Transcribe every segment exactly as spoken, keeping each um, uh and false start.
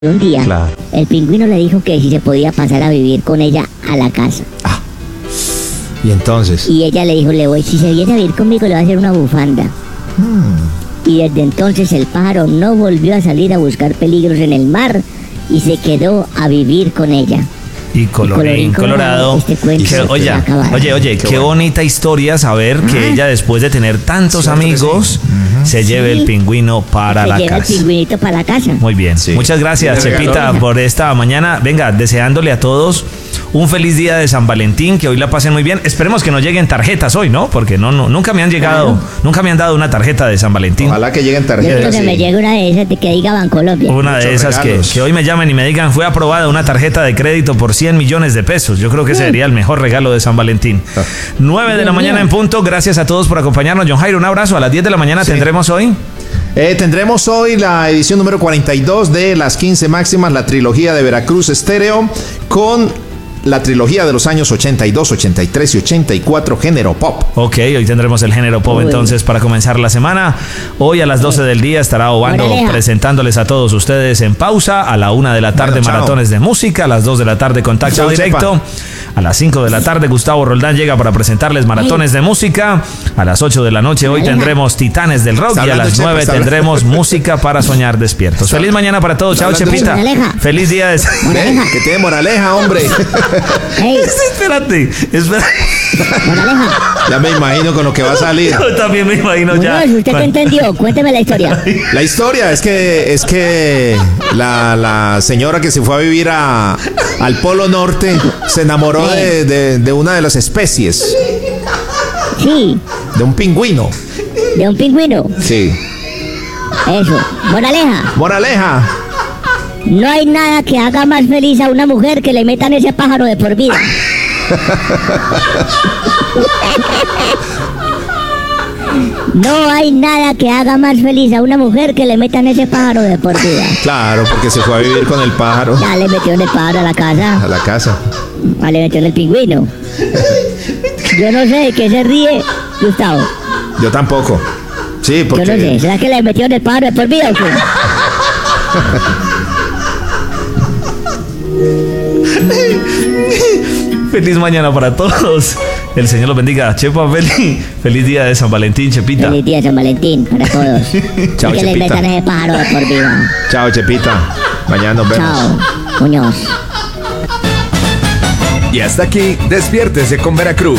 Un día, Claro. el pingüino le dijo que si se podía pasar a vivir con ella a la casa. Ah. Y entonces. Y ella le dijo, le voy, si se viene a vivir conmigo le voy a hacer una bufanda. Hmm. Y desde entonces el pájaro no volvió a salir a buscar peligros en el mar y se quedó a vivir con ella. Y colorín colorado. Este cuento Que, se oye, va a acabar. oye, oye, qué, Qué bueno. bonita historia saber que Ah. ella, después de tener tantos Cierto que amigos, sí. se lleve Sí. el pingüino para Se la lleva el casa. pingüinito para la casa. Muy bien. Sí. Muchas gracias, Le regaló. Chepita, por esta mañana. Venga, deseándole a todos un feliz día de San Valentín, que hoy la pasen muy bien. Esperemos que no lleguen tarjetas hoy, ¿no? Porque no, no nunca me han llegado, Claro. nunca me han dado una tarjeta de San Valentín. Ojalá que lleguen Yo quiero tarjetas. que sí. me llegue una de esas de que diga Bancolombia. Una de Muchos esas que, regalos. que hoy me llamen y me digan, fue aprobada una tarjeta de crédito por cien millones de pesos. Yo creo que ese sería el mejor regalo de San Valentín. Ah. nueve de la Dios mañana mío. en punto. Gracias a todos por acompañarnos. John Jairo, un abrazo. A las diez de la mañana Sí. tendremos hoy. Eh, tendremos hoy la edición número cuarenta y dos de las quince máximas, la trilogía de Veracruz Estéreo, con la trilogía de los años ochenta y dos, ochenta y tres y ochenta y cuatro, género pop. Ok, hoy tendremos el género pop Uy. entonces para comenzar la semana. Hoy a las doce del día estará Obando Órale. presentándoles a todos ustedes en pausa. A la una de la tarde Bueno, chao. maratones de música. A las dos de la tarde contacto Chao, directo. Chepa. A las cinco de la tarde Gustavo Roldán llega para presentarles maratones de música. A las ocho de la noche hoy Órale. tendremos Titanes del Rock. Está Y a hablando las Chepa, nueve está tendremos música para soñar despiertos. Está- Feliz mañana para todos. está Chao, hablando Chepita. Moraleja. Feliz día de... ¿Ve? Que tiene moraleja, hombre. Ey, Espérate, espérate. moraleja. Ya me imagino con lo que va a salir. Yo también me imagino ya. Muñoz, ¿usted qué entendió? Cuénteme la historia. La historia es que es que la, la señora que se fue a vivir a, al Polo Norte se enamoró de, de- de una de las especies, Sí, de un pingüino. de un pingüino. Sí. Eso. Moraleja. Moraleja. No hay nada que haga más feliz a una mujer que le metan ese pájaro de por vida. No hay nada que haga más feliz a una mujer que le metan ese pájaro de por vida. Claro, porque se fue a vivir con el pájaro Ya le metió el pájaro a la a casa. la casa. Ah, le metió el pingüino. Yo no sé de qué se ríe, Gustavo. Yo tampoco. Sí, Yo no sé. porque ¿Será que le metió el pájaro de por vida o qué? Feliz mañana para todos. El Señor los bendiga. Chepa, feliz, feliz día de San Valentín, Chepita. Feliz día de San Valentín para todos. Chao, Y que le Chepita. metan ese pájaro de por vida. Chao, Chepita. Mañana nos vemos. Chao, Muñoz. Y hasta aquí, despiértese con Veracruz.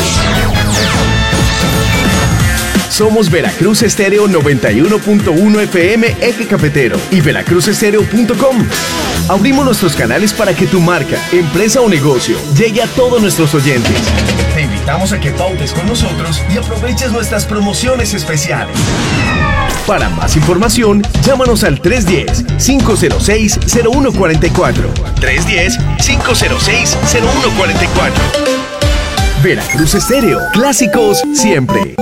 Somos Veracruz Estéreo noventa y uno punto uno F M Eje Cafetero y veracruz estéreo punto com. Abrimos nuestros canales para que tu marca, empresa o negocio llegue a todos nuestros oyentes. Te invitamos a que pautes con nosotros y aproveches nuestras promociones especiales. Para más información, llámanos al tres uno cero, cinco cero seis, cero uno cuatro cuatro. tres uno cero, cinco cero seis, cero uno cuatro cuatro. Veracruz Estéreo, clásicos siempre.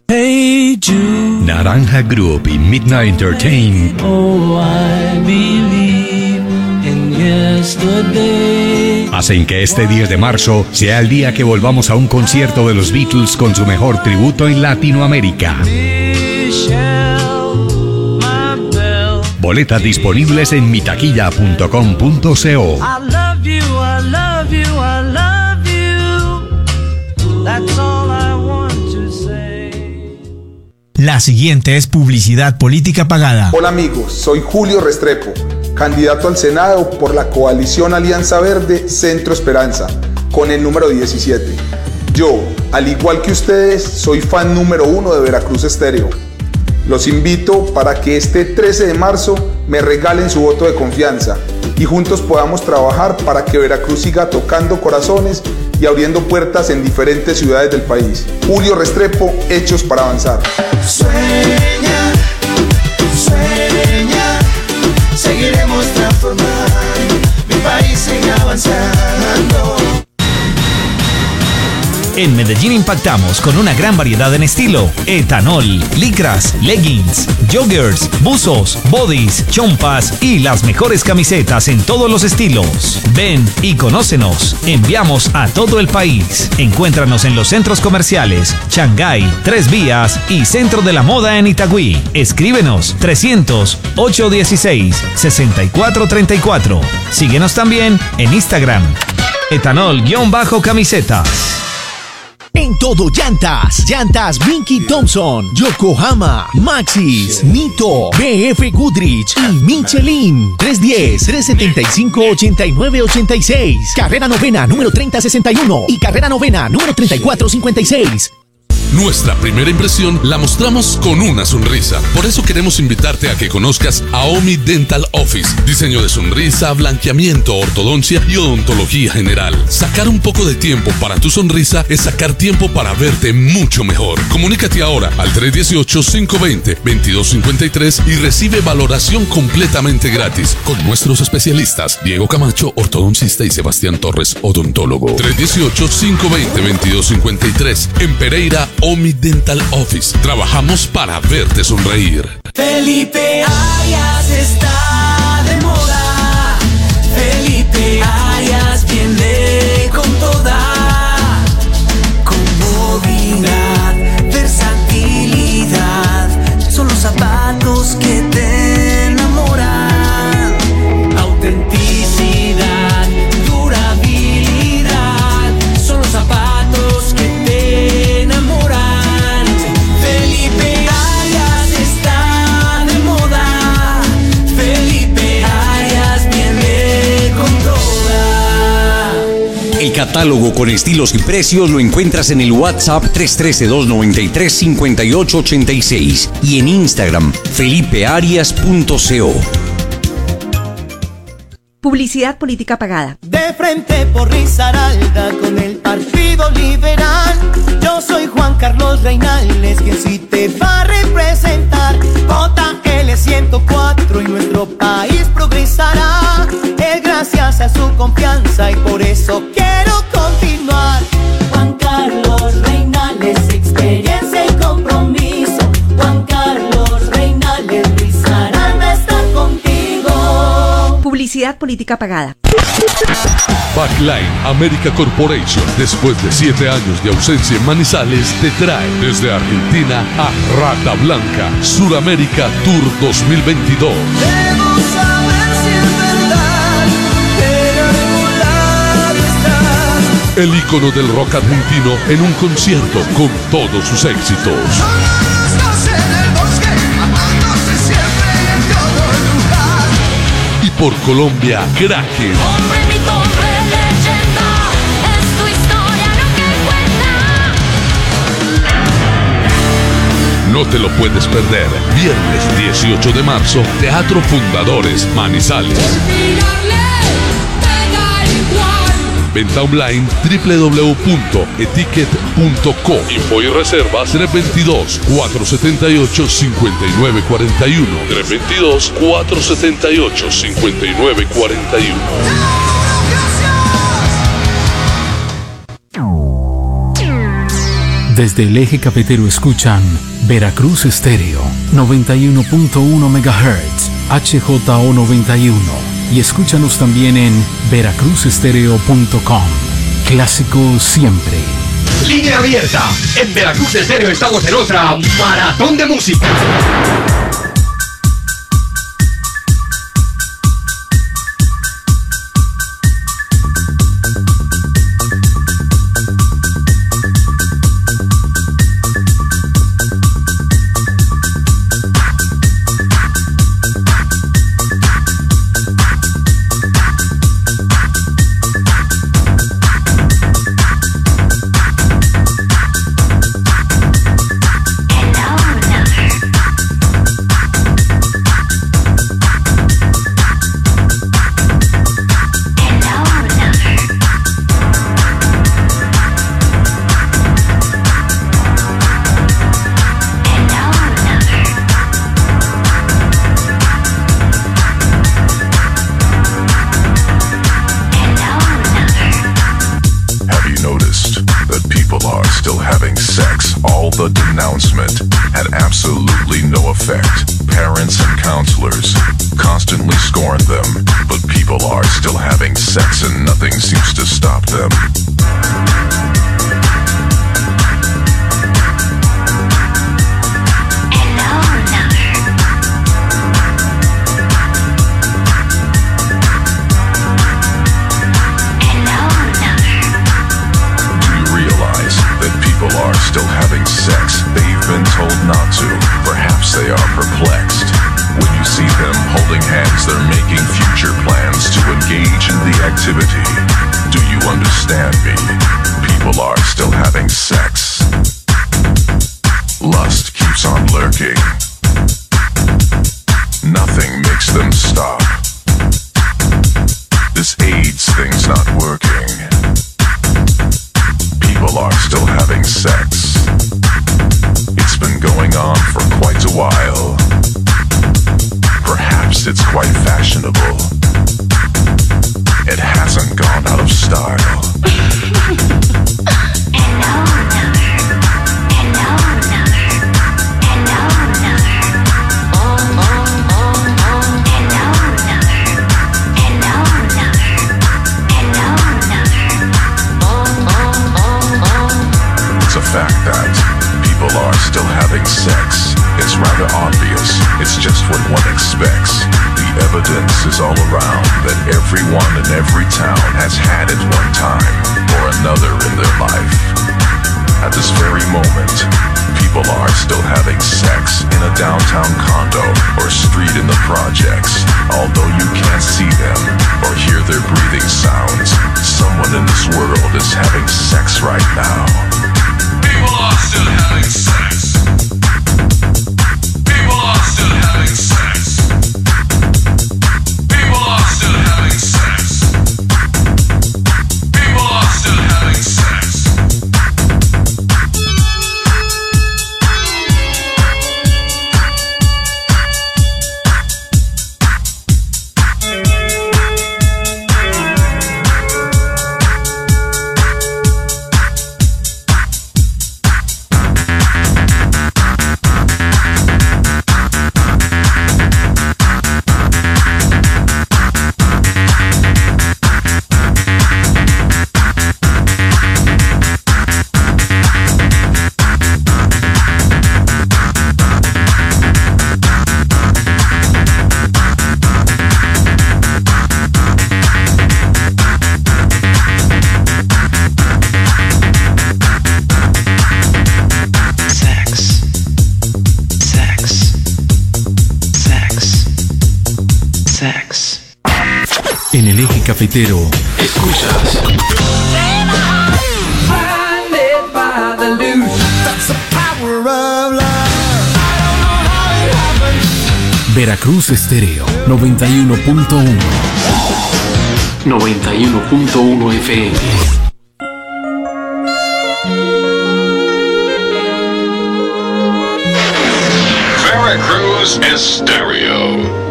Naranja Group y Midnight Entertain hacen que este diez de marzo sea el día que volvamos a un concierto de los Beatles con su mejor tributo en Latinoamérica. Boletas disponibles en mitaquilla punto com punto co. I love you, I love you, I love you. That's all I want to say. La siguiente es publicidad política pagada. Hola amigos, soy Julio Restrepo, candidato al Senado por la coalición Alianza Verde Centro Esperanza, con el número diecisiete. Yo, al igual que ustedes, soy fan número uno de Veracruz Estéreo. Los invito para que este trece de marzo me regalen su voto de confianza y juntos podamos trabajar para que Veracruz siga tocando corazones y abriendo puertas en diferentes ciudades del país. Julio Restrepo, hechos para avanzar. Sueña, sueña, seguiremos transformando, mi país sigue avanzando. En Medellín impactamos con una gran variedad en estilo: etanol, licras, leggings, joggers, buzos, bodies, chompas y las mejores camisetas en todos los estilos. Ven y conócenos. Enviamos a todo el país. Encuéntranos en los centros comerciales Shanghái, Tres Vías y Centro de la Moda en Itagüí. Escríbenos trescientos, ochocientos dieciséis, sesenta y cuatro treinta y cuatro. Síguenos también en Instagram. Etanol-camisetas. En todo llantas, llantas Binky Thompson, Yokohama, Maxxis, Nito, B F Goodrich y Michelin. tres diez, tres setenta y cinco, ochenta y nueve ochenta y seis. Carrera novena número treinta sesenta y uno y carrera novena número treinta y cuatro cincuenta y seis. Nuestra primera impresión la mostramos con una sonrisa. Por eso queremos invitarte a que conozcas a Omi Dental Office. Diseño de sonrisa, blanqueamiento, ortodoncia y odontología general. Sacar un poco de tiempo para tu sonrisa es sacar tiempo para verte mucho mejor. Comunícate ahora al tres uno ocho, cinco dos cero, dos dos cinco tres y recibe valoración completamente gratis con nuestros especialistas Diego Camacho, ortodoncista, y Sebastián Torres, odontólogo. tres uno ocho, cinco dos cero, dos dos cinco tres. En Pereira, Omi Dental Office. Trabajamos para verte sonreír. Felipe Arias está de moda. Felipe Arias viene con toda. Comodidad, versatilidad. Son los zapatos que te enamoran. Autenticidad, durabilidad. Son los zapatos que te enamoran. Felipe Arias está de moda. Felipe Arias viene con toda. El catálogo con estilos y precios lo encuentras en el WhatsApp tres uno tres, dos nueve tres, cinco ocho ocho seis y en Instagram felipe arias punto co. Publicidad política pagada. De frente por Risaralda con el Partido Liberal. Yo soy Juan Carlos Reinales, quien sí te va a representar. Vota L ciento cuatro y nuestro país progresará. Es gracias a su confianza y por eso quiero continuar. Juan Carlos Reinales, experiencia y compromiso. Juan Carlos Reinales, Risaralda está contigo. Publicidad política pagada. Backline America Corporation, después de siete años de ausencia en Manizales, te trae desde Argentina a Rata Blanca, Suramérica Tour dos mil veintidós. Debemos saber si es verdad, pero regular está. El ícono del rock argentino en un concierto con todos sus éxitos. Somos dos en el bosque, amándose siempre en todo lugar. Y por Colombia, Kraken. Hombre, mito, hombre, leyenda, es tu historia lo que cuenta. No te lo puedes perder. Viernes dieciocho de marzo, Teatro Fundadores, Manizales. Venta online doble u doble u doble u punto etiquet punto co. Info y reservas tres dos dos, cuatro siete ocho, cinco nueve cuatro uno. tres dos dos, cuatro siete ocho, cinco nueve cuatro uno. Desde el eje cafetero escuchan Veracruz Estéreo noventa y uno punto uno megahertz, H J O noventa y uno. Y escúchanos también en veracruz estéreo punto com. Clásico siempre. Línea abierta. En Veracruz Estéreo estamos en otra maratón de música. still having sex. All the denouncement had absolutely no effect. Parents and counselors constantly scorn them, but people are still having sex and nothing seems to stop them. People are still having sex. They've been told not to. Perhaps they are perplexed. When you see them holding hands, they're making future plans to engage in the activity. Do you understand me? People are still having sex. Lust keeps on lurking. Nothing makes them stop. This AIDS thing's not working. People are still having sex. It's been going on for quite a while. Perhaps it's quite fashionable. It hasn't gone out of style. Fact that people are still having sex. It's rather obvious, it's just what one expects. The evidence is all around that everyone in every town has had it one time or another in their life. At this very moment, people are still having sex in a downtown condo or street in the projects. Although you can't see them or hear their breathing sounds, someone in this world is having sex right now. People are still having sex. People are still having sex. People are still having sex. People are still having sex. En el eje cafetero, escuchas Veracruz Estéreo noventa y uno punto uno. noventa y uno punto uno F M. Veracruz Estéreo.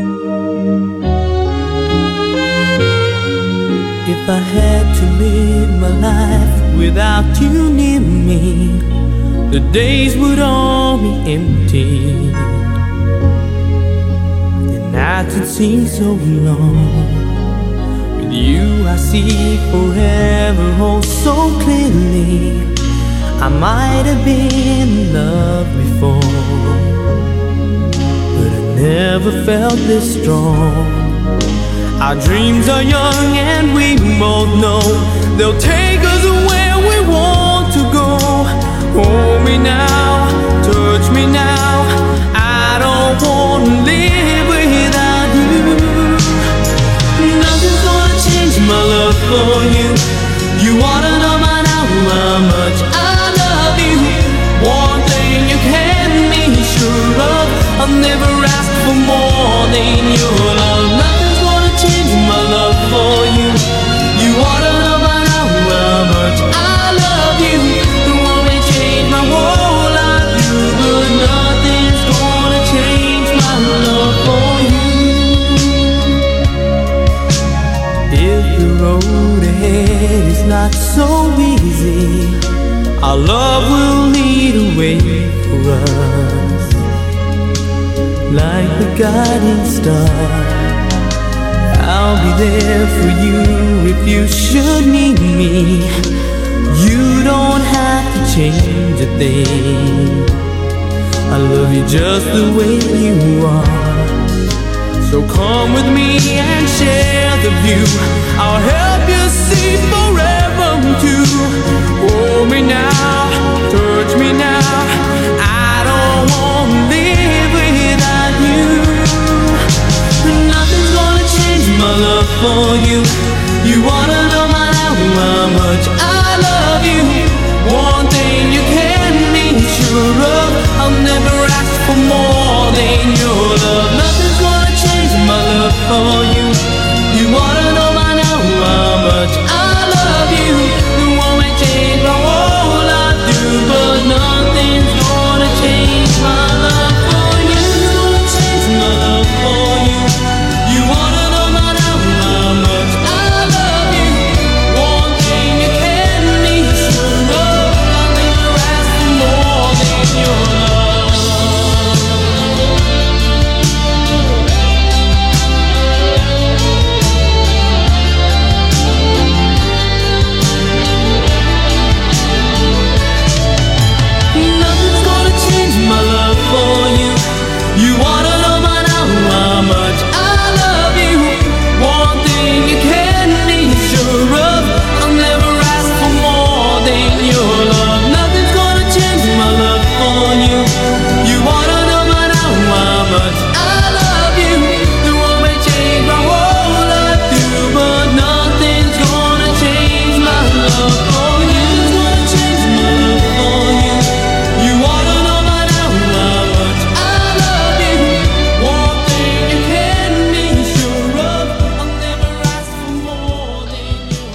If I had to live my life without you near me, the days would all be empty. The nights would seem so long. With you I see forever oh so clearly. I might have been in love before, but I never felt this strong. Our dreams are young and we both know they'll take us where we want to go. Hold me now, touch me now, I don't want to live without you. Nothing's gonna change my love for you. You ought to know by now how much I love you. One thing you can be sure of, I've never asked for more than your love. Nothing's gonna change my love for you. You ought to know by now how much I love you. It won't change my whole life, but nothing's gonna change my love for you. If the road ahead is not so easy, Our love will lead a way for us, like the guiding star. I'll be there for you if you should need me. You don't have to change a thing. I love you just the way you are. So come with me and share the view. I'll help you see forever too. Hold me now, touch me now. I don't want to live without you. Nothing's gonna change my love for you. You wanna know my how much I love you. One thing you can be sure of, I'll never ask for more than your love. Nothing's gonna change my love for you. You wanna know by now how much I love you. You won't change my whole life through, but nothing's gonna change my love for you. Gonna change my love for you. You wanna know by now how much I love you. One thing you can be sure of, I'll never ask for more than your love. You wanna know by now how much I love you. One thing you can be sure of, I'll never ask for more than your love. Nothing's gonna change my love for you. You wanna know by now how much I love you. The one may change my whole life through, but nothing's gonna change my love for you. It's gonna change my love for you. You wanna know by now how much I love you. One thing you can be sure of, I'll never ask for more than your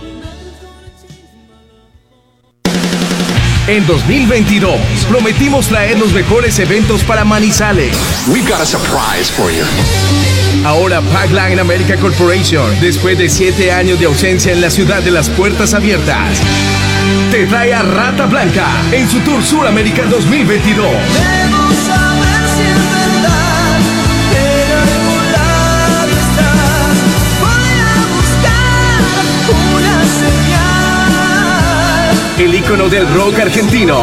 love. En dos mil veintidós prometimos traer los mejores eventos para Manizales. We've got a surprise for you. Ahora Packline America Corporation, después de siete años de ausencia en la ciudad de las puertas abiertas, te trae a Rata Blanca en su Tour Suramérica dos mil veintidós. Debo saber si es verdad, pero en algún lado estás. Voy a buscar una señal. El ícono del rock argentino.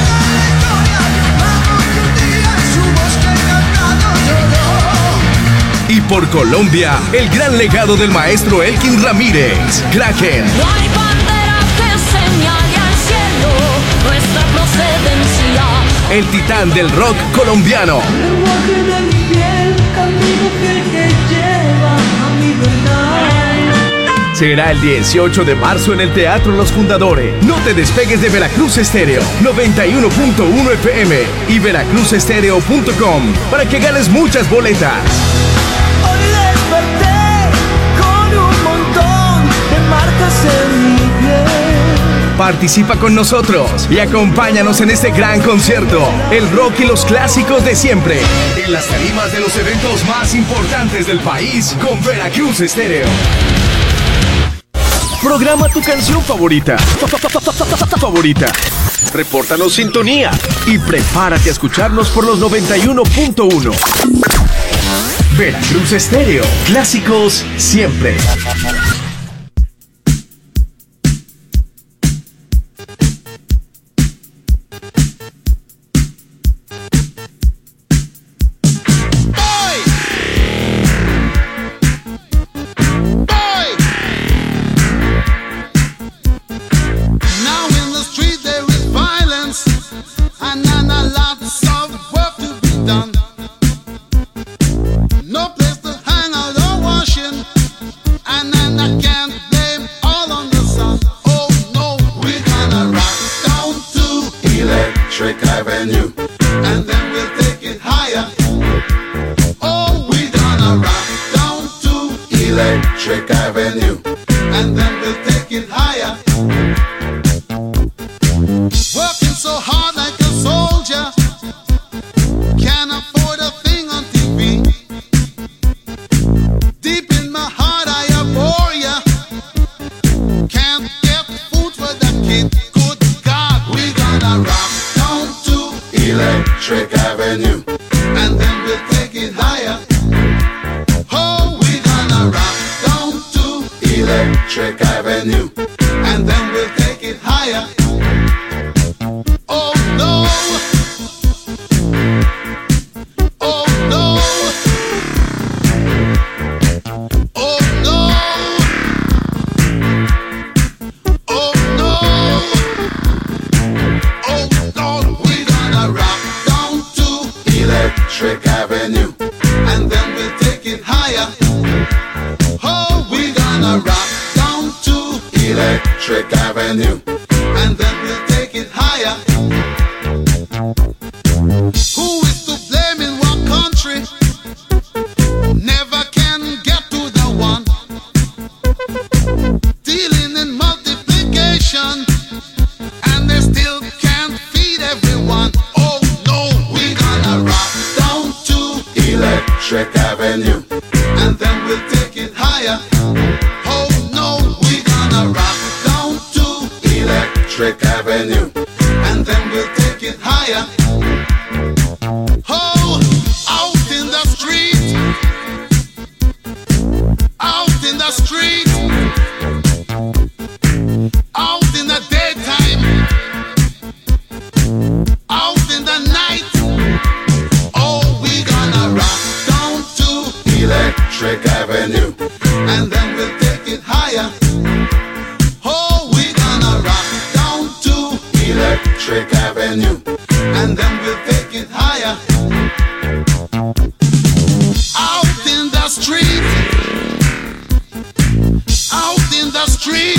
Y por Colombia, el gran legado del maestro Elkin Ramírez, Kraken. No hay bandera que señale al cielo nuestra procedencia. El titán del rock colombiano. El lenguaje de mi piel, camino fiel que lleva a mi verdad. Será el dieciocho de marzo en el Teatro Los Fundadores. No te despegues de Veracruz Estéreo noventa y uno punto uno F M y veracruz estéreo punto com para que ganes muchas boletas. Hoy desperté con un montón de marcas en mi piel. Participa con nosotros y acompáñanos en este gran concierto. El rock y los clásicos de siempre. En las tarimas de los eventos más importantes del país con Veracruz Estéreo. Programa tu canción favorita. Favorita. Repórtanos sintonía y prepárate a escucharnos por los noventa y uno punto uno. Veracruz Estéreo. Clásicos siempre. Can't get food for the kid. Good God, we Electric Avenue, and then we'll take it higher. Oh no, oh no, oh no, oh no, oh Lord, we're gonna rock down to Electric Avenue, and then we'll take it higher. Oh, we're gonna rock down to Electric Avenue, and then we'll take it higher. Who is to blame in what country? Never can get to the one. Dealing in multiplication, and they still can't feed everyone. Oh no, we're gonna rock down to Electric Avenue, and then we'll take it higher. Oh no, we're gonna rock down to Electric Avenue, and then we'll take it higher. Oh, out in the street, out in the street, out in the daytime, out in the night. Oh, we're gonna rock down to Electric Avenue, and then we'll take it higher. Oh, we're gonna rock down to Electric Avenue, and then we'll take it higher. Out in the street, out in the street,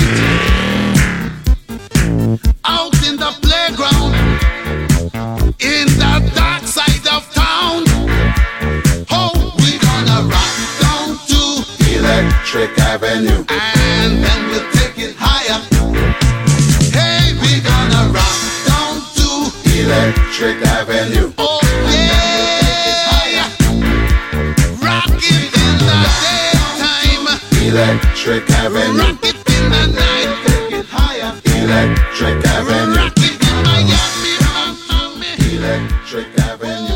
out in the playground, in the dark side of town. Oh, we're gonna rock down to Electric Avenue, and then we'll take it higher. Hey, we're gonna rock down to Electric Avenue. Oh yeah, rock it in the daytime, Electric Avenue. Rock it in the night, take it higher, Electric Avenue. Rock it in Miami, Miami, Electric Avenue.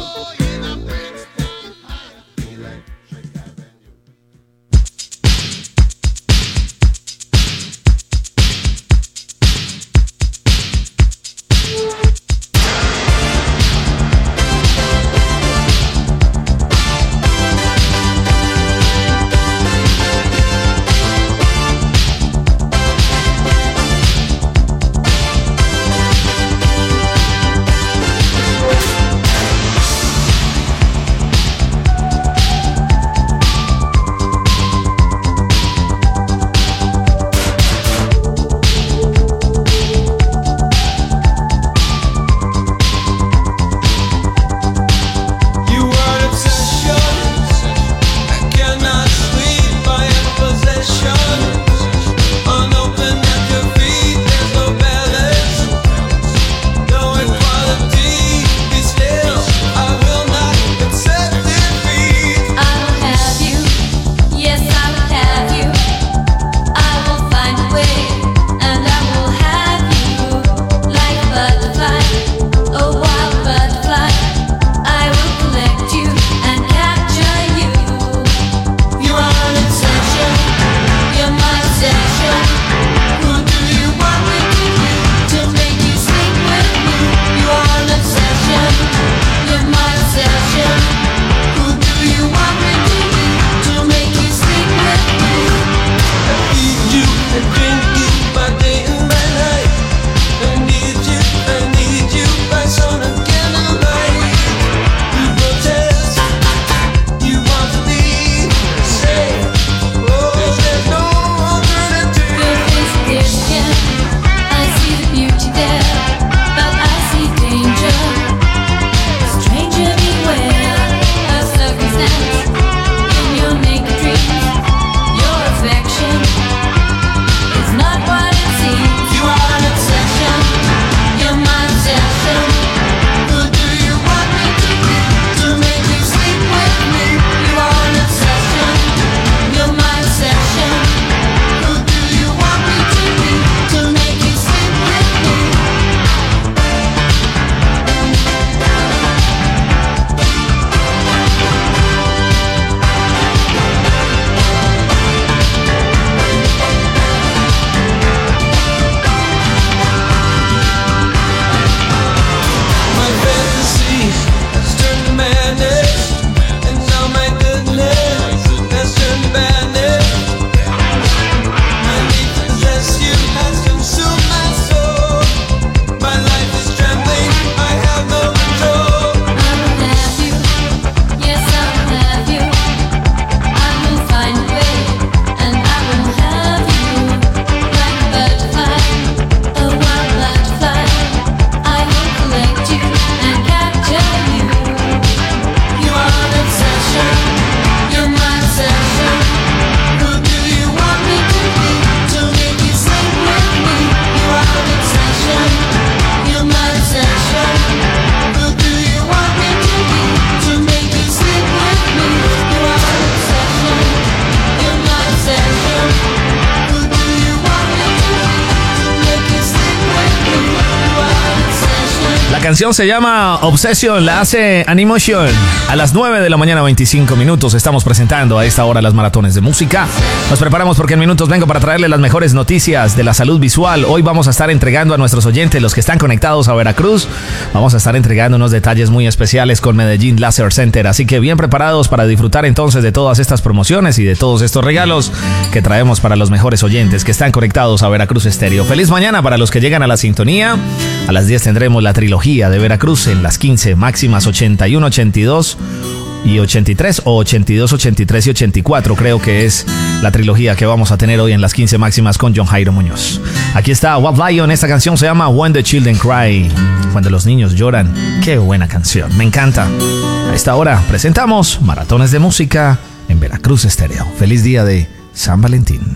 La canción se llama Obsession, la hace Animotion. A las nueve de la mañana, veinticinco minutos, estamos presentando a esta hora las maratones de música. Nos preparamos porque en minutos vengo para traerles las mejores noticias de la salud visual. Hoy vamos a estar entregando a nuestros oyentes, los que están conectados a Veracruz, vamos a estar entregando unos detalles muy especiales con Medellín Laser Center. Así que bien preparados para disfrutar entonces de todas estas promociones y de todos estos regalos que traemos para los mejores oyentes que están conectados a Veracruz Estéreo. Feliz mañana para los que llegan a la sintonía. A las diez tendremos la trilogía de Veracruz en las quince máximas, ochenta y uno, ochenta y dos y ochenta y tres, o ochenta y dos, ochenta y tres y ochenta y cuatro, creo que es la trilogía que vamos a tener hoy en las quince máximas con John Jairo Muñoz. Aquí está Wild Lion, esta canción se llama When the Children Cry, cuando los niños lloran. Qué buena canción, me encanta. A esta hora presentamos Maratones de Música en Veracruz Estéreo. Feliz día de San Valentín.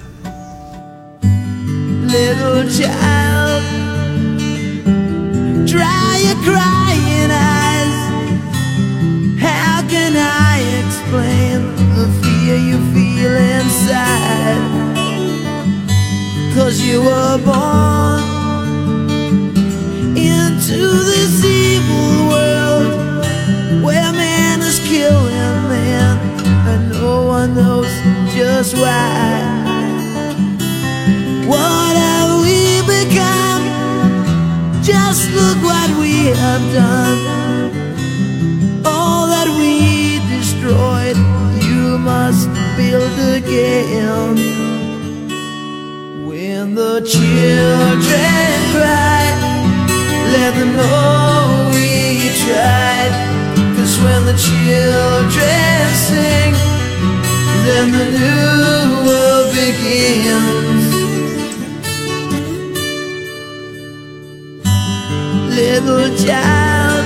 Little child, dry your crying eyes. How can I explain the fear you feel inside? 'Cause you were born into this evil world where man is killing man and no one knows just why. What have we become? Just look what we have done. All that we destroyed, you must build again. When the children cry, let them know we tried. 'Cause when the children sing, then the new world begins. Little child,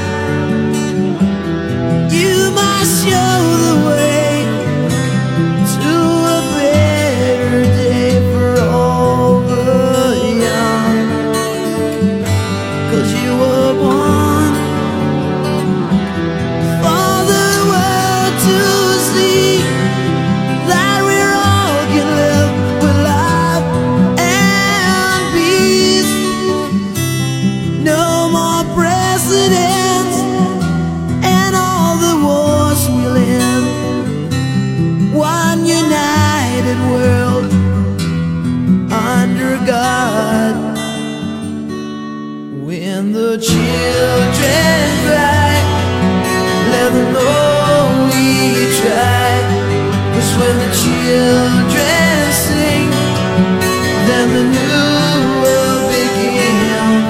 you must show the way to a better day for all the young. 'Cause you were born for the world to see that we're all can live with love and peace. No more presidents and all the wars we'll end. One united world under God. When the children cry, let them know we tried. 'Cause when the children sing, then the new world begins.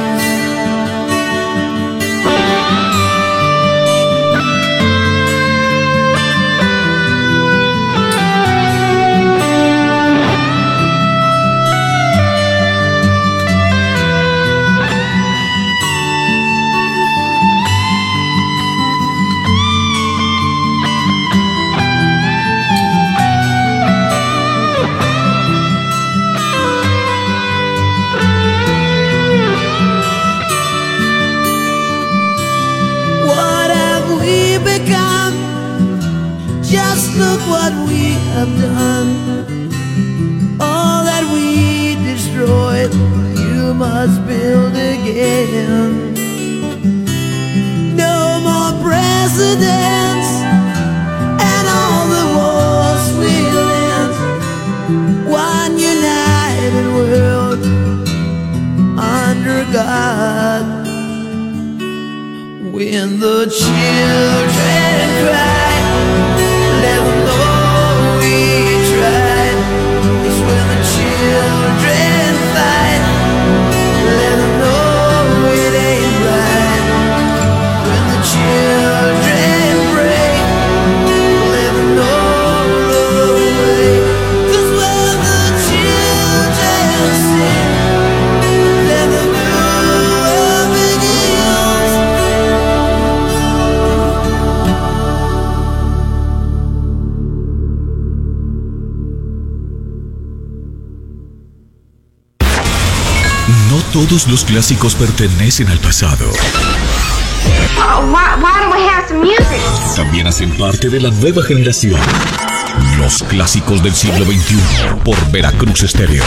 Just look what we have done. All that we destroyed, you must build again. No more presidents and all the wars we'll end. One united world under God. When the children cry, let them know we tried. 'Cause when the children fight, let them know it ain't right. When the children break, let them know the way. 'Cause when the children sing, then the new world begins. No todos los clásicos pertenecen al pasado. Oh, why, why don't we have some music? También hacen parte de la nueva generación. Los clásicos del siglo veintiuno por Veracruz Estéreo.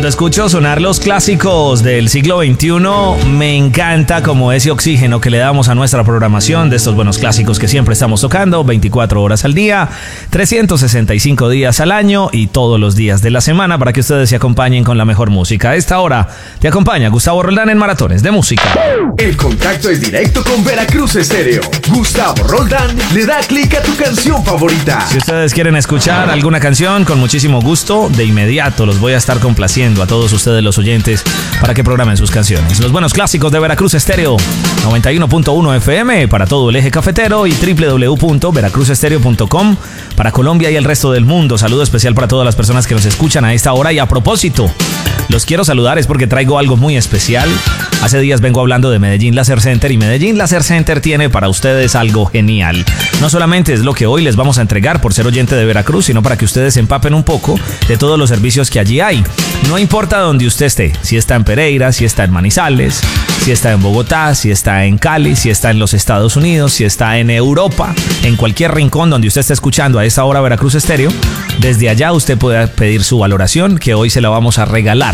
Cuando escucho sonar los clásicos del siglo veintiuno, me encanta como ese oxígeno que le damos a nuestra programación de estos buenos clásicos que siempre estamos tocando, veinticuatro horas al día, trescientos sesenta y cinco días al año y todos los días de la semana para que ustedes se acompañen con la mejor música. A esta hora te acompaña Gustavo Roldán en Maratones de Música. El contacto es directo con Veracruz Estéreo. Gustavo Roldán le da clic a tu canción favorita. Si ustedes quieren escuchar alguna canción, con muchísimo gusto, de inmediato los voy a estar complaciendo a todos ustedes los oyentes para que programen sus canciones. Los buenos clásicos de Veracruz Estéreo, noventa y uno punto uno F M para todo el eje cafetero y doble u doble u doble u punto veracruz estéreo punto com para Colombia y el resto del mundo. Saludo especial para todas las personas que nos escuchan a esta hora. Y a propósito, los quiero saludar es porque traigo algo muy especial. Hace días vengo hablando de Medellín Laser Center y Medellín Laser Center tiene para ustedes algo genial. No solamente es lo que hoy les vamos a entregar por ser oyente de Veracruz, sino para que ustedes se empapen un poco de todos los servicios que allí hay. No importa donde usted esté, si está en Pereira, si está en Manizales, si está en Bogotá, si está en Cali, si está en los Estados Unidos, si está en Europa, en cualquier rincón donde usted esté escuchando a esta hora Veracruz Estéreo, desde allá usted puede pedir su valoración, que hoy se la vamos a regalar.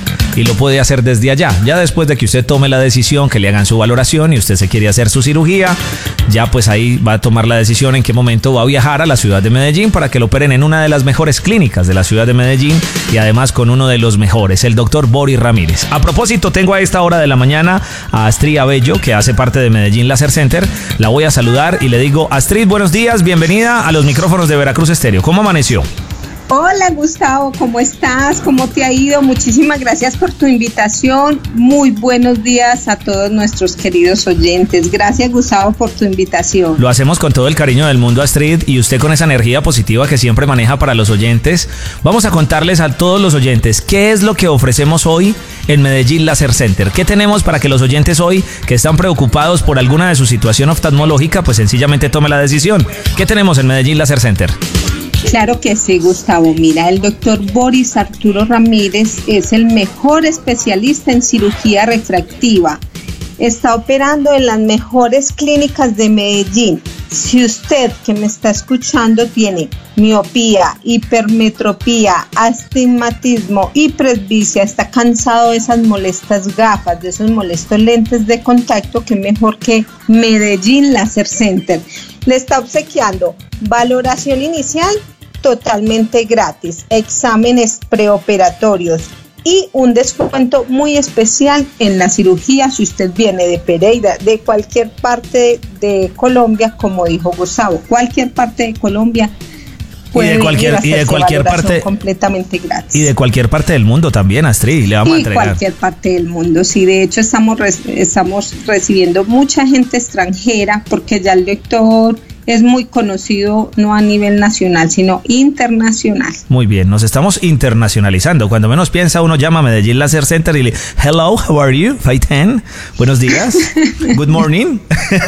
Y lo puede hacer desde allá. Ya después de que usted tome la decisión, que le hagan su valoración y usted se quiere hacer su cirugía, ya pues ahí va a tomar la decisión en qué momento va a viajar a la ciudad de Medellín para que lo operen en una de las mejores clínicas de la ciudad de Medellín y además con uno de los mejores, el doctor Boris Ramírez. A propósito, tengo a esta hora de la mañana a Astrid Abello, que hace parte de Medellín Laser Center. La voy a saludar y le digo, Astrid, buenos días, bienvenida a los micrófonos de Veracruz Estéreo. ¿Cómo amaneció? Hola Gustavo, ¿cómo estás? ¿Cómo te ha ido? Muchísimas gracias por tu invitación. Muy buenos días a todos nuestros queridos oyentes. Gracias Gustavo por tu invitación. Lo hacemos con todo el cariño del mundo, Astrid, y usted con esa energía positiva que siempre maneja para los oyentes. Vamos a contarles a todos los oyentes qué es lo que ofrecemos hoy en Medellín Laser Center. ¿Qué tenemos para que los oyentes hoy que están preocupados por alguna de su situación oftalmológica pues sencillamente tome la decisión? ¿Qué tenemos en Medellín Laser Center? Claro que sí, Gustavo. Mira, el doctor Boris Arturo Ramírez es el mejor especialista en cirugía refractiva. Está operando en las mejores clínicas de Medellín. Si usted que me está escuchando tiene miopía, hipermetropía, astigmatismo y presbicia, está cansado de esas molestas gafas, de esos molestos lentes de contacto, que mejor que Medellín Laser Center. Le está obsequiando valoración inicial totalmente gratis, exámenes preoperatorios y un descuento muy especial en la cirugía si usted viene de Pereira, de cualquier parte de Colombia, como dijo Gustavo, cualquier parte de Colombia puede y de cualquier, venir a y de cualquier parte completamente gratis. Y de cualquier parte del mundo también, Astrid, le vamos y a entregar. cualquier parte del mundo, sí, de hecho estamos, re- estamos recibiendo mucha gente extranjera porque ya el doctor es muy conocido no a nivel nacional, sino internacional. Muy bien, nos estamos internacionalizando. Cuando menos piensa, uno llama a Medellín Laser Center y le hello, how are you? five ten, buenos días, good morning.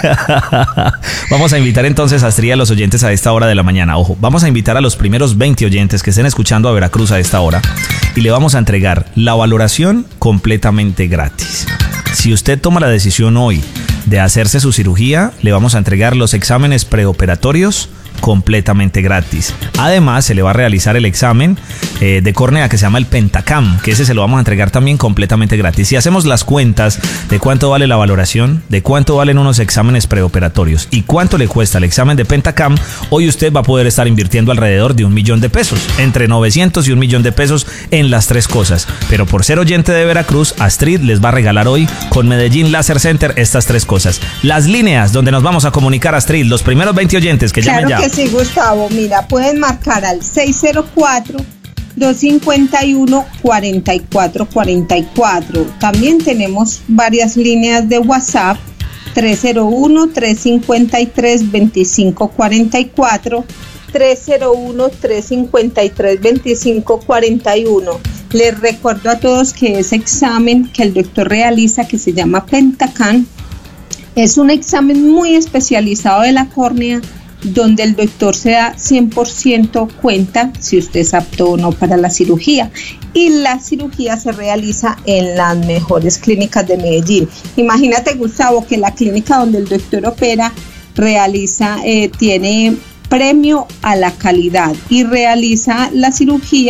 Vamos a invitar entonces a Astrid a los oyentes a esta hora de la mañana. Ojo, vamos a invitar a los primeros veinte oyentes que estén escuchando a Veracruz a esta hora y le vamos a entregar la valoración completamente gratis. Si usted toma la decisión hoy de hacerse su cirugía, le vamos a entregar los exámenes preoperatorios completamente gratis. Además, se le va a realizar el examen eh, de córnea que se llama el Pentacam, que ese se lo vamos a entregar también completamente gratis. Si hacemos las cuentas de cuánto vale la valoración, de cuánto valen unos exámenes preoperatorios y cuánto le cuesta el examen de Pentacam, hoy usted va a poder estar invirtiendo alrededor de un millón de pesos, entre novecientos y un millón de pesos en las tres cosas. Pero por ser oyente de Veracruz, Astrid les va a regalar hoy con Medellín Laser Center estas tres cosas. Las líneas donde nos vamos a comunicar, Astrid, los primeros veinte oyentes que claro llamen ya. Que sí, Gustavo, mira, pueden marcar al seis cero cuatro, dos cinco uno, cuatro cuatro cuatro cuatro. También tenemos varias líneas de WhatsApp, tres cero uno, tres cinco tres, dos cinco cuatro cuatro, tres cero uno, tres cinco tres, dos cinco cuatro uno. Les recuerdo a todos que ese examen que el doctor realiza, que se llama Pentacam, es un examen muy especializado de la córnea, donde el doctor se da cien por ciento cuenta si usted es apto o no para la cirugía, y la cirugía se realiza en las mejores clínicas de Medellín. Imagínate, Gustavo, que la clínica donde el doctor opera realiza, eh, tiene premio a la calidad y realiza la cirugía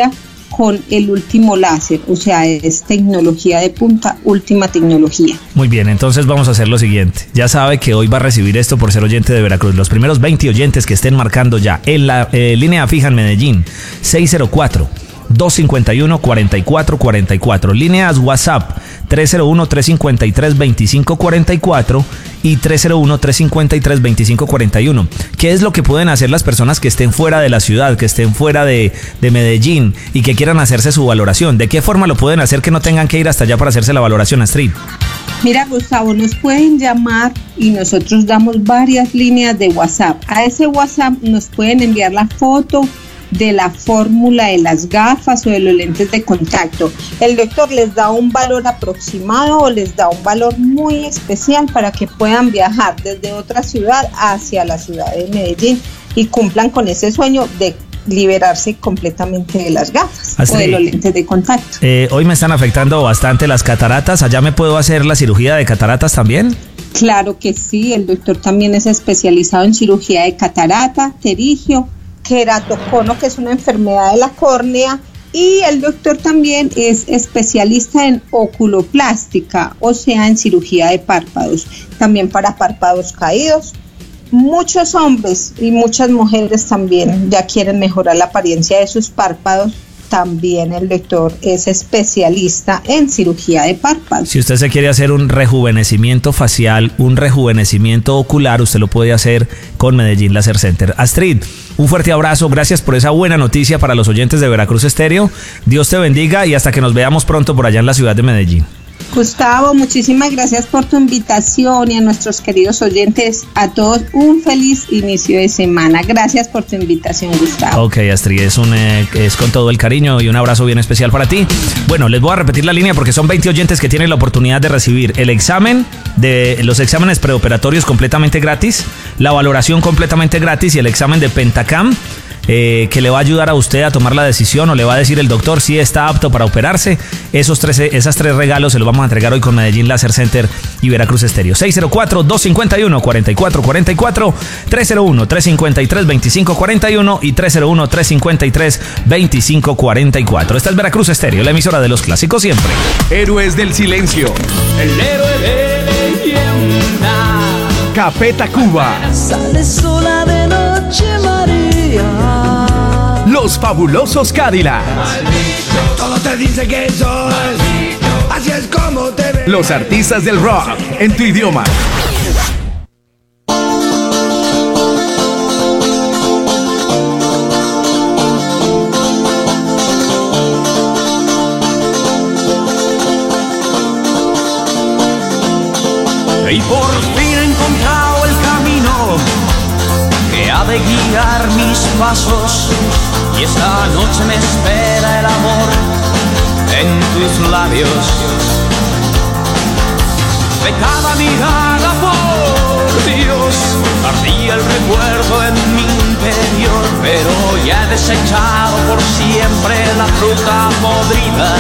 con el último láser, o sea, es tecnología de punta, última tecnología. Muy bien, entonces vamos a hacer lo siguiente. Ya sabe que hoy va a recibir esto por ser oyente de Veracruz. Los primeros veinte oyentes que estén marcando ya en la eh, línea fija en Medellín, seis cero cuatro, dos cinco uno, cuatro cuatro cuatro cuatro. Líneas WhatsApp tres cero uno, tres cinco tres, dos cinco cuatro cuatro y tres cero uno, tres cinco tres, dos cinco cuatro uno. ¿Qué es lo que pueden hacer las personas que estén fuera de la ciudad, que estén fuera de, de Medellín y que quieran hacerse su valoración? ¿De qué forma lo pueden hacer que no tengan que ir hasta allá para hacerse la valoración, Astrid? Mira, Gustavo, nos pueden llamar y nosotros damos varias líneas de WhatsApp. A ese WhatsApp nos pueden enviar la foto de la fórmula de las gafas o de los lentes de contacto. El doctor les da un valor aproximado o les da un valor muy especial para que puedan viajar desde otra ciudad hacia la ciudad de Medellín y cumplan con ese sueño de liberarse completamente de las gafas Astrid, o de los lentes de contacto. Eh, hoy me están afectando bastante las cataratas. ¿Allá me puedo hacer la cirugía de cataratas también? Claro que sí, el doctor también es especializado en cirugía de catarata, pterigio, queratocono, que es una enfermedad de la córnea, y el doctor también es especialista en oculoplástica, o sea, en cirugía de párpados, también para párpados caídos. Muchos hombres y muchas mujeres también ya quieren mejorar la apariencia de sus párpados. También el doctor es especialista en cirugía de párpados. Si usted se quiere hacer un rejuvenecimiento facial, un rejuvenecimiento ocular, usted lo puede hacer con Medellín Laser Center. Astrid, un fuerte abrazo, gracias por esa buena noticia para los oyentes de Veracruz Estéreo. Dios te bendiga y hasta que nos veamos pronto por allá en la ciudad de Medellín. Gustavo, muchísimas gracias por tu invitación y a nuestros queridos oyentes, a todos un feliz inicio de semana. Gracias por tu invitación, Gustavo. Ok, Astrid, es, un, eh, es con todo el cariño y un abrazo bien especial para ti. Bueno, les voy a repetir la línea porque son veinte oyentes que tienen la oportunidad de recibir el examen, de los exámenes preoperatorios completamente gratis, la valoración completamente gratis y el examen de Pentacam. Eh, que le va a ayudar a usted a tomar la decisión o le va a decir el doctor si está apto para operarse. Esos tres, esas tres regalos se los vamos a entregar hoy con Medellín Laser Center y Veracruz Estéreo. seis cero cuatro, dos cinco uno, cuatro cuatro cuatro cuatro, tres cero uno, tres cinco tres, dos cinco cuatro uno y tres cero uno, tres cinco tres, dos cinco cuatro cuatro. Esta es Veracruz Estéreo, la emisora de los clásicos siempre. Héroes del silencio. El héroe de leyenda. Café Tacuba. Sale sola de noche, María. Los fabulosos Cadillacs. Todo te dice que soy. Así es como te veo. Los artistas del rock en tu idioma. Y por fin he encontrado el camino que ha de guiar mis pasos, y esta noche me espera el amor en tus labios. De cada mirada, por Dios, ardía el recuerdo en mi interior, pero ya he desechado por siempre la fruta podrida.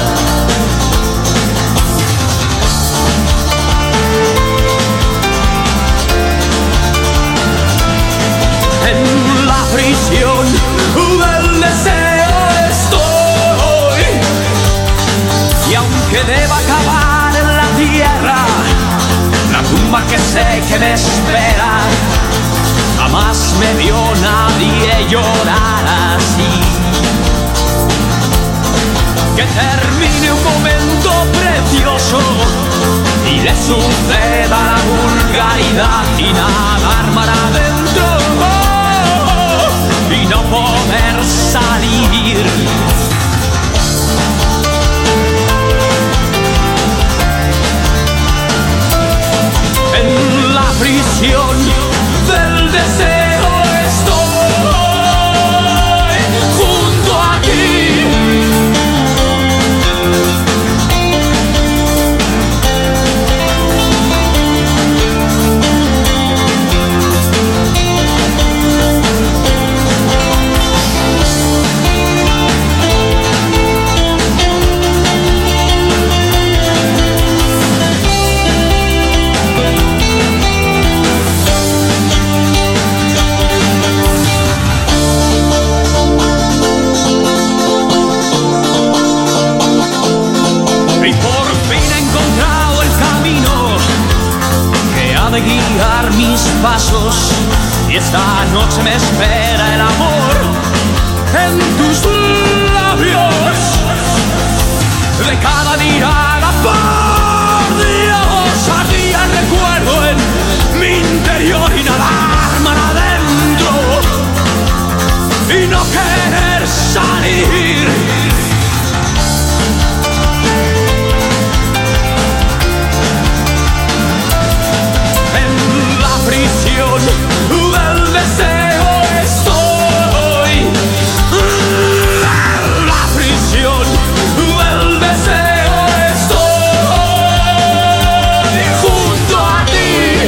En la prisión del deseo estoy, y aunque deba acabar en la tierra, la tumba que sé que me espera, jamás me vio nadie llorar así. Que termine un momento precioso y le suceda la vulgaridad y nadar mar adentro, y no poder salir. En la prisión del deseo estoy, junto a ti. noche me espera el amor en tus labios. De cada mirada, por Dios, ardía el recuerdo en mi interior y nadar mar adentro y no querer salir. En la prisión del deseo estoy. En la prisión del deseo estoy junto a ti.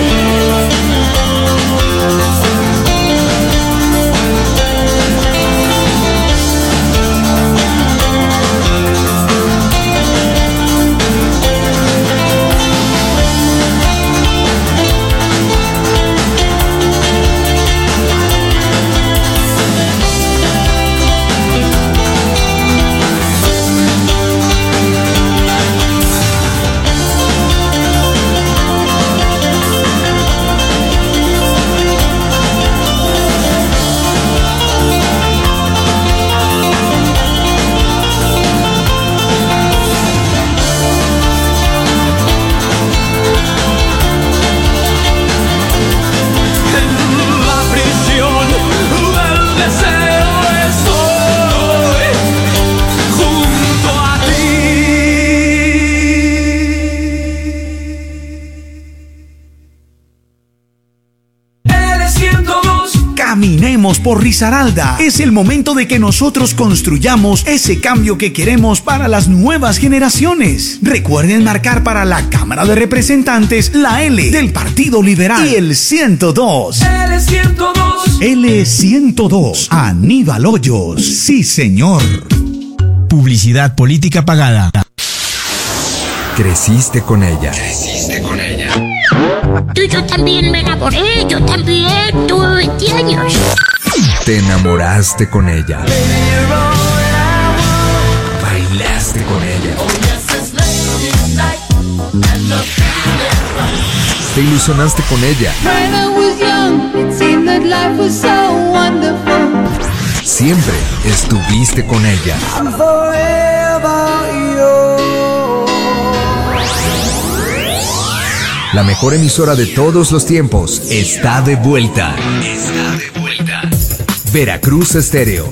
Caminemos por Risaralda. Es el momento de que nosotros construyamos ese cambio que queremos para las nuevas generaciones. Recuerden marcar para la Cámara de Representantes la L del Partido Liberal y el ciento dos. L ciento dos. L ciento dos. Aníbal Hoyos. Sí, señor. Publicidad política pagada. Creciste con ella. Creciste con ella. Tú y yo también me enamoré, yo también, tuve veinte años. Te enamoraste con ella. Bailaste con ella. Te ilusionaste con ella. Siempre estuviste con ella. La mejor emisora de todos los tiempos está de vuelta. Está de vuelta. Veracruz Estéreo.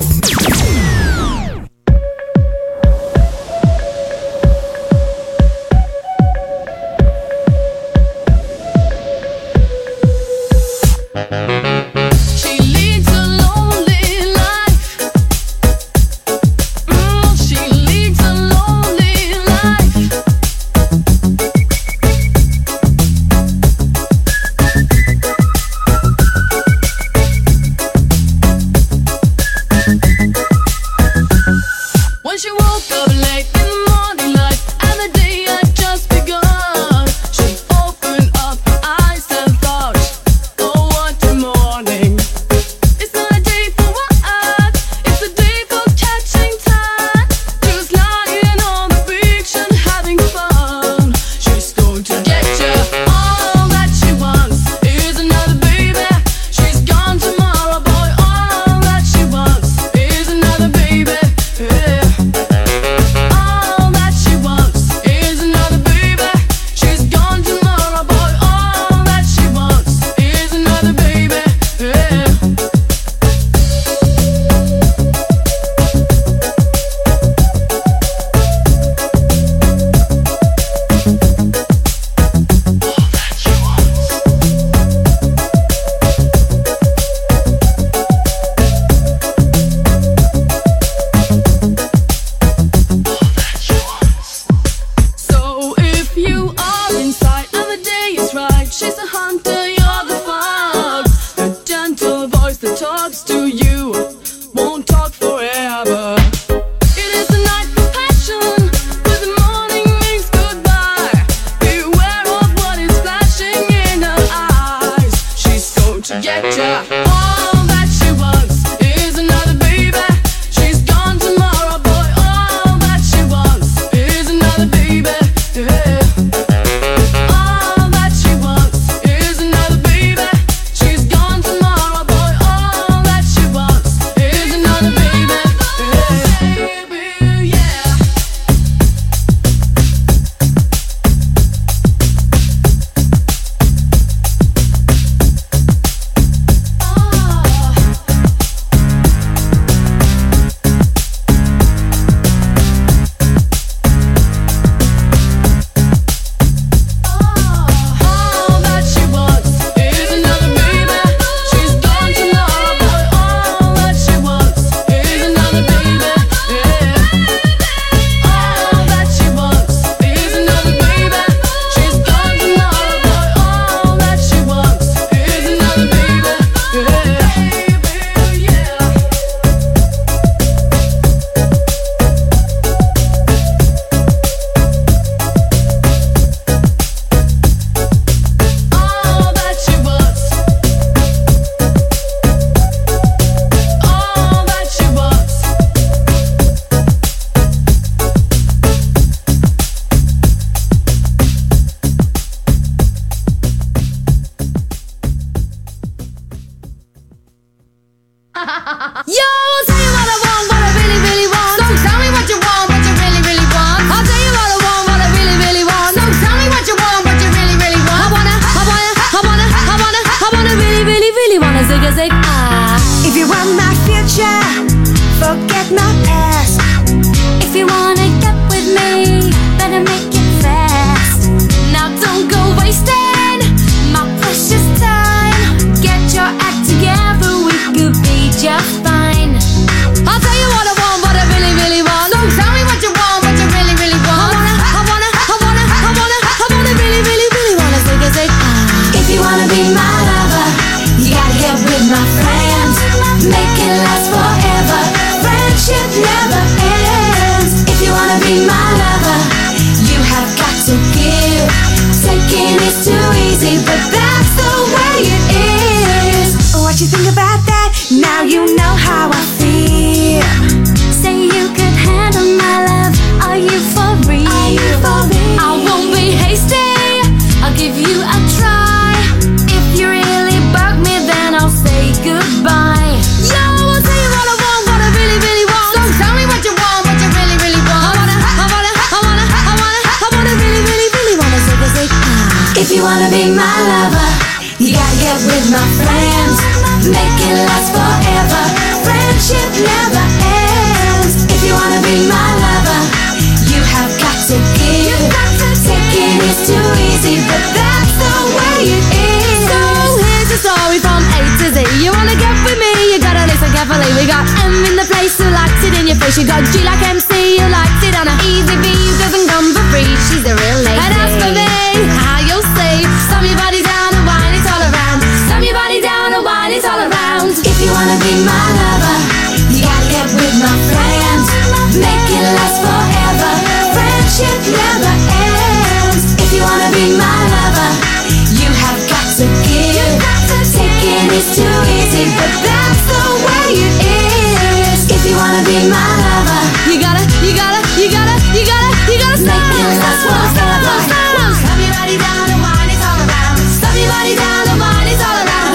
wanna be my lover, you gotta get with my friends. Make it last forever. Friendship never ends. If you wanna be my lover, you have got to give. Taking is too easy, but that's the way it is. So here's the story from A to Z. You wanna get with me, you gotta listen carefully. We got M in the place who likes it in your face. You got G like M C who likes it on a easy V who doesn't come for free. She's a real lady. And as for me, how you'll see, slam your body down and wine it all around. Slam your body down and wine it all around. If you wanna be my lover, you gotta get with my friends. Make it last forever. Friendship never ends. If you wanna be my lover, you have got to give. Taking is too easy, but that's the way it is. If you wanna be my lover, you gotta, you gotta, you gotta, you gotta, you gotta stop. Make it last forever. Slam your body down and wine it all around. Slam your body down and wine it all around.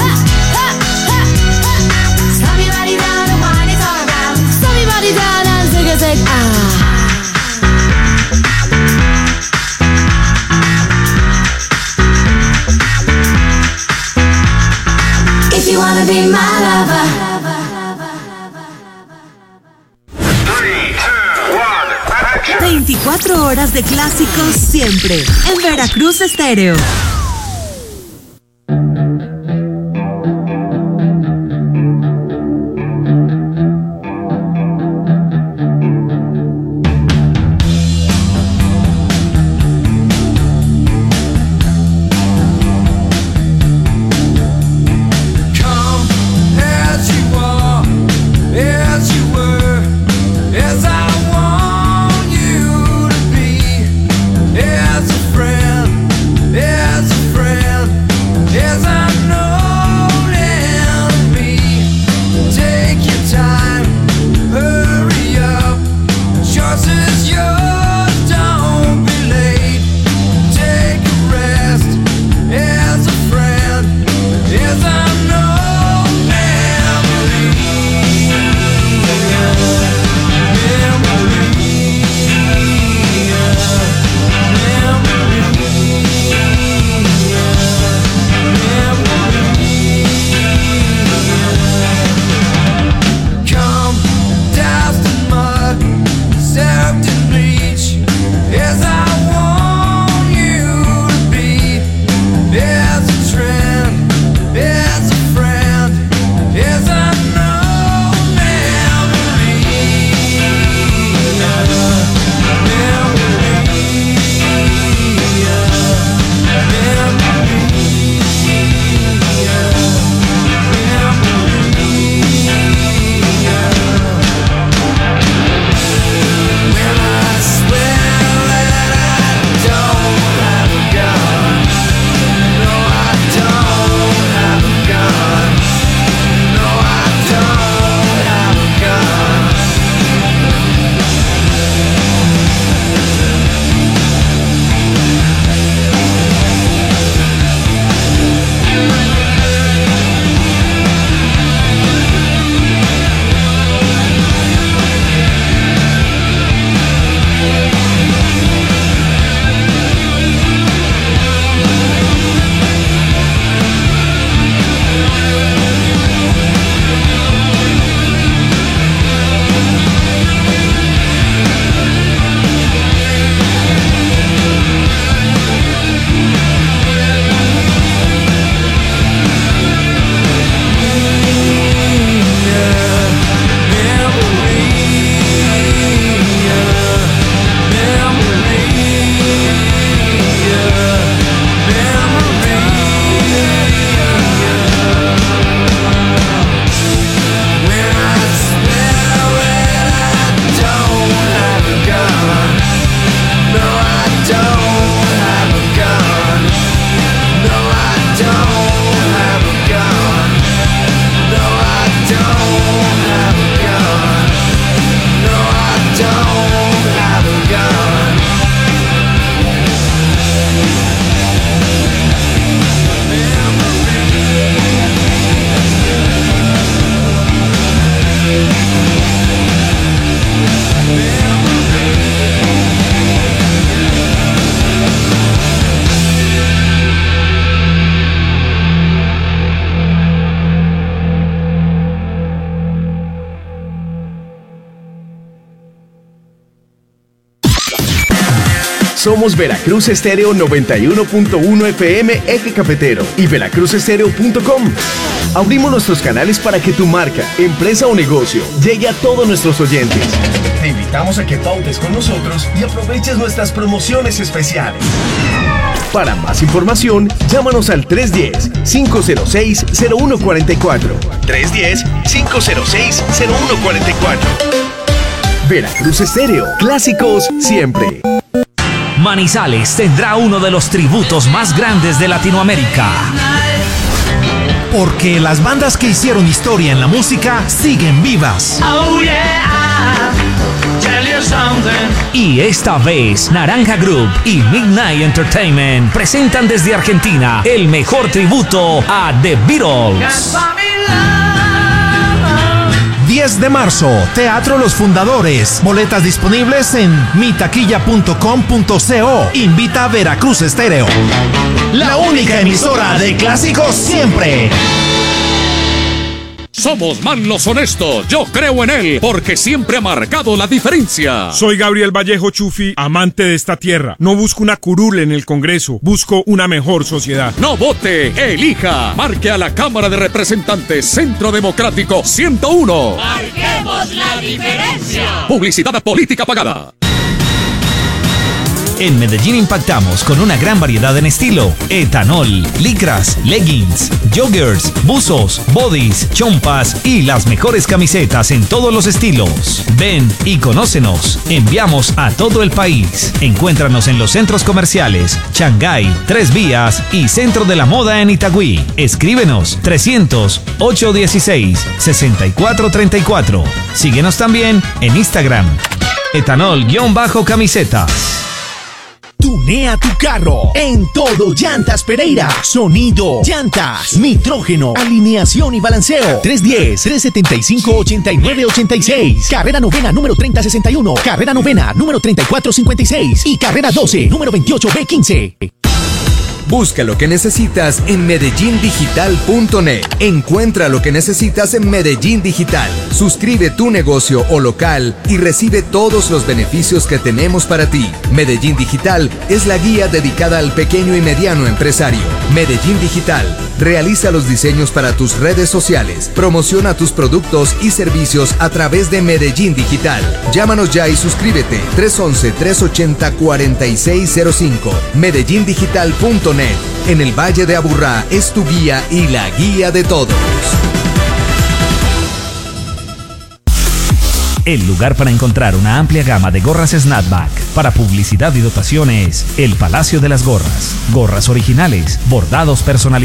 Slam your body down and wine it all around. Slam your body down and take a take. Ah. If you wanna be my lover. veinticuatro horas de clásicos siempre en Veracruz Estéreo. As a friend, as a friend, as I know. Somos Veracruz Estéreo noventa y uno punto uno F M Eje Cafetero y veracruz estéreo punto com. Abrimos nuestros canales para que tu marca, empresa o negocio llegue a todos nuestros oyentes. Te invitamos a que pautes con nosotros y aproveches nuestras promociones especiales. Para más información, llámanos al tres uno cero, cinco cero seis, cero uno cuatro cuatro. tres uno cero, cinco cero seis, cero uno cuatro cuatro. Veracruz Estéreo, clásicos siempre. Manizales tendrá uno de los tributos más grandes de Latinoamérica. Porque las bandas que hicieron historia en la música siguen vivas. Oh yeah, tell you something. Y esta vez, Naranja Group y Midnight Entertainment presentan desde Argentina el mejor tributo a The Beatles. diez de marzo, Teatro Los Fundadores. Boletas disponibles en mi taquilla punto com punto co. Invita a Veracruz Estéreo. La única emisora de clásicos siempre. Somos Manlos Honestos, yo creo en él, porque siempre ha marcado la diferencia. Soy Gabriel Vallejo Chufi, amante de esta tierra. No busco una curul en el Congreso, busco una mejor sociedad. No vote, elija. Marque a la Cámara de Representantes Centro Democrático ciento uno. Marquemos la diferencia. Publicidad política pagada. En Medellín impactamos con una gran variedad en estilo: etanol, licras, leggings, joggers, buzos, bodies, chompas y las mejores camisetas en todos los estilos. Ven y conócenos. Enviamos a todo el país. Encuéntranos en los centros comerciales Shanghái, Tres Vías y Centro de la Moda en Itagüí. Escríbenos trescientos, ochocientos dieciséis, sesenta y cuatro treinta y cuatro. Síguenos también en Instagram. Etanol-camisetas. Tunea tu carro en Todo Llantas Pereira. Sonido, llantas, nitrógeno, alineación y balanceo. tres uno cero, tres siete cinco, ocho nueve ocho seis. Carrera novena número treinta sesenta y uno. Carrera novena número treinta y cuatro cincuenta y seis. Y carrera doce número veintiocho B quince. Busca lo que necesitas en medellín digital punto net. Encuentra lo que necesitas en Medellín Digital. Suscribe tu negocio o local y recibe todos los beneficios que tenemos para ti. Medellín Digital es la guía dedicada al pequeño y mediano empresario. Medellín Digital realiza los diseños para tus redes sociales. Promociona tus productos y servicios a través de Medellín Digital. Llámanos ya y suscríbete. tres uno uno, tres ocho cero, cuatro seis cero cinco. medellín digital punto net. En el Valle de Aburrá es tu guía y la guía de todos. El lugar para encontrar una amplia gama de gorras Snapback para publicidad y dotaciones, el Palacio de las Gorras. Gorras originales, bordados personalizados.